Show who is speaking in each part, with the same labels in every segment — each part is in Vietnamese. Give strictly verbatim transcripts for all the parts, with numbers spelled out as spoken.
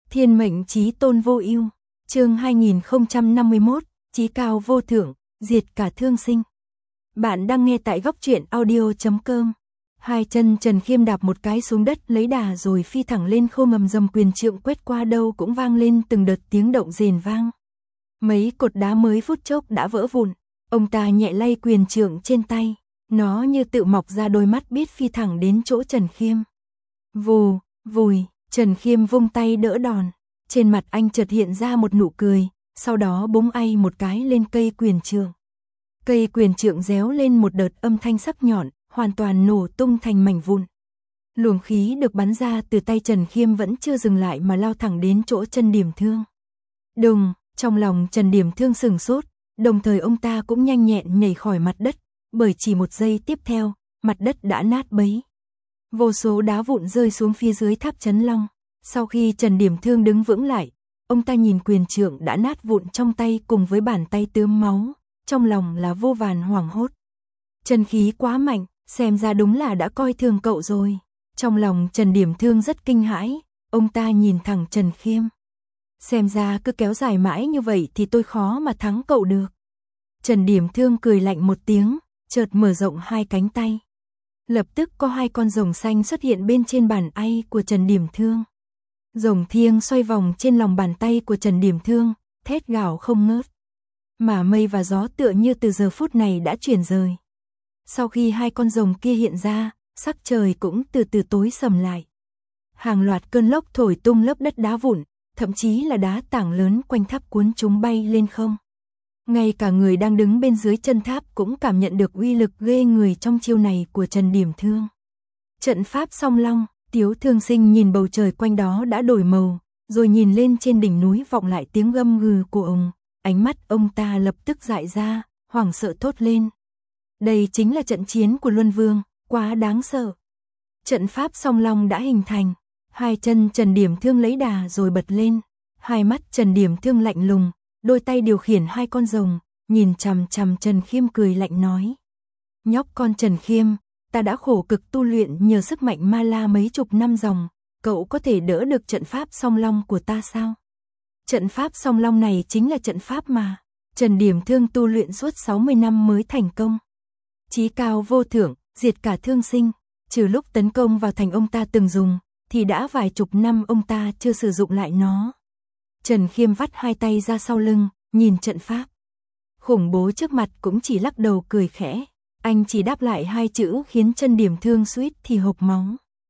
Speaker 1: Thiên mệnh chí tôn vô ưu, chương hai nghìn không trăm năm mươi mốt, chí cao vô thượng, diệt cả thương sinh. Bạn đang nghe tại góc truyện audio chấm com. Hai chân Trần Khiêm đạp một cái xuống đất lấy đà rồi phi thẳng lên khô ngầm dầm quyền trượng quét qua đâu cũng vang lên từng đợt tiếng động rền vang. Mấy cột đá mới phút chốc đã vỡ vụn, ông ta nhẹ lay quyền trượng trên tay, nó như tự mọc ra đôi mắt biết phi thẳng đến chỗ Trần Khiêm. Vù, vùi, Trần Khiêm vung tay đỡ đòn, trên mặt anh chợt hiện ra một nụ cười, sau đó búng ay một cái lên cây quyền trượng. Cây quyền trượng réo lên một đợt âm thanh sắc nhọn, hoàn toàn nổ tung thành mảnh vụn. Luồng khí được bắn ra từ tay Trần Khiêm vẫn chưa dừng lại mà lao thẳng đến chỗ Trần Điểm Thương. Đùng, trong lòng Trần Điểm Thương sừng sốt, đồng thời ông ta cũng nhanh nhẹn nhảy khỏi mặt đất, bởi chỉ một giây tiếp theo, mặt đất đã nát bấy. Vô số đá vụn rơi xuống phía dưới tháp Trấn Long. Sau khi Trần Điểm Thương đứng vững lại, ông ta nhìn quyền trượng đã nát vụn trong tay cùng với bàn tay tươm máu, trong lòng là vô vàn hoảng hốt. Chân khí quá mạnh, xem ra đúng là đã coi thường cậu rồi. Trong lòng Trần Điểm Thương rất kinh hãi, ông ta nhìn thẳng Trần Khiêm. Xem ra cứ kéo dài mãi như vậy thì tôi khó mà thắng cậu được. Trần Điểm Thương cười lạnh một tiếng, chợt mở rộng hai cánh tay. Lập tức có hai con rồng xanh xuất hiện bên trên bàn ay của Trần Điểm Thương. Rồng thiêng xoay vòng trên lòng bàn tay của Trần Điểm Thương, thét gào không ngớt. Mà mây và gió tựa như từ giờ phút này đã chuyển rời. Sau khi hai con rồng kia hiện ra, sắc trời cũng từ từ tối sầm lại. Hàng loạt cơn lốc thổi tung lớp đất đá vụn, thậm chí là đá tảng lớn quanh tháp cuốn chúng bay lên không. Ngay cả người đang đứng bên dưới chân tháp cũng cảm nhận được uy lực ghê người trong chiêu này của Trần Điểm Thương. Trận pháp Song Long, Tiếu Thương Sinh nhìn bầu trời quanh đó đã đổi màu, rồi nhìn lên trên đỉnh núi vọng lại tiếng gầm gừ của ông, ánh mắt ông ta lập tức dại ra, hoảng sợ thốt lên. Đây chính là trận chiến của Luân Vương, quá đáng sợ. Trận pháp Song Long đã hình thành, hai chân Trần Điểm Thương lấy đà rồi bật lên, hai mắt Trần Điểm Thương lạnh lùng, đôi tay điều khiển hai con rồng, nhìn chằm chằm Trần Khiêm cười lạnh nói. Nhóc con Trần Khiêm, ta đã khổ cực tu luyện nhờ sức mạnh ma la mấy chục năm dòng, cậu có thể đỡ được trận pháp Song Long của ta sao? Trận pháp Song Long này chính là trận pháp mà Trần Điểm Thương tu luyện suốt sáu mươi năm mới thành công. Chí cao vô thượng, diệt cả thương sinh, trừ lúc tấn công vào thành ông ta từng dùng, thì đã vài chục năm ông ta chưa sử dụng lại nó. Trần Khiêm vắt hai tay ra sau lưng, nhìn trận pháp khủng bố trước mặt cũng chỉ lắc đầu cười khẽ. Anh chỉ đáp lại hai chữ khiến Trần Điểm Thương suýt thì hộc máu.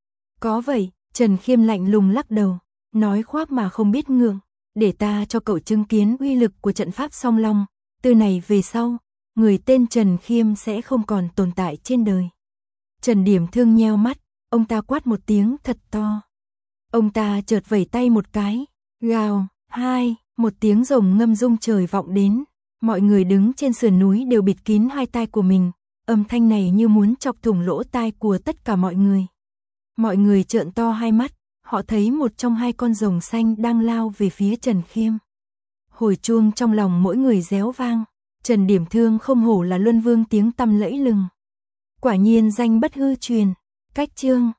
Speaker 1: Có vậy, Trần Khiêm lạnh lùng lắc đầu, nói khoác mà không biết ngượng, để ta cho cậu chứng kiến uy lực của trận pháp Song Long, từ này về sau, người tên Trần Khiêm sẽ không còn tồn tại trên đời. Trần Điểm Thương nheo mắt, ông ta quát một tiếng thật to. Ông ta chợt vẩy tay một cái, gào, hai, một tiếng rồng ngâm rung trời vọng đến. Mọi người đứng trên sườn núi đều bịt kín hai tai của mình, âm thanh này như muốn chọc thủng lỗ tai của tất cả mọi người. Mọi người trợn to hai mắt, họ thấy một trong hai con rồng xanh đang lao về phía Trần Khiêm. Hồi chuông trong lòng mỗi người réo vang, Trần Điểm Thương không hổ là Luân Vương tiếng tăm lẫy lừng. Quả nhiên danh bất hư truyền, cách chương.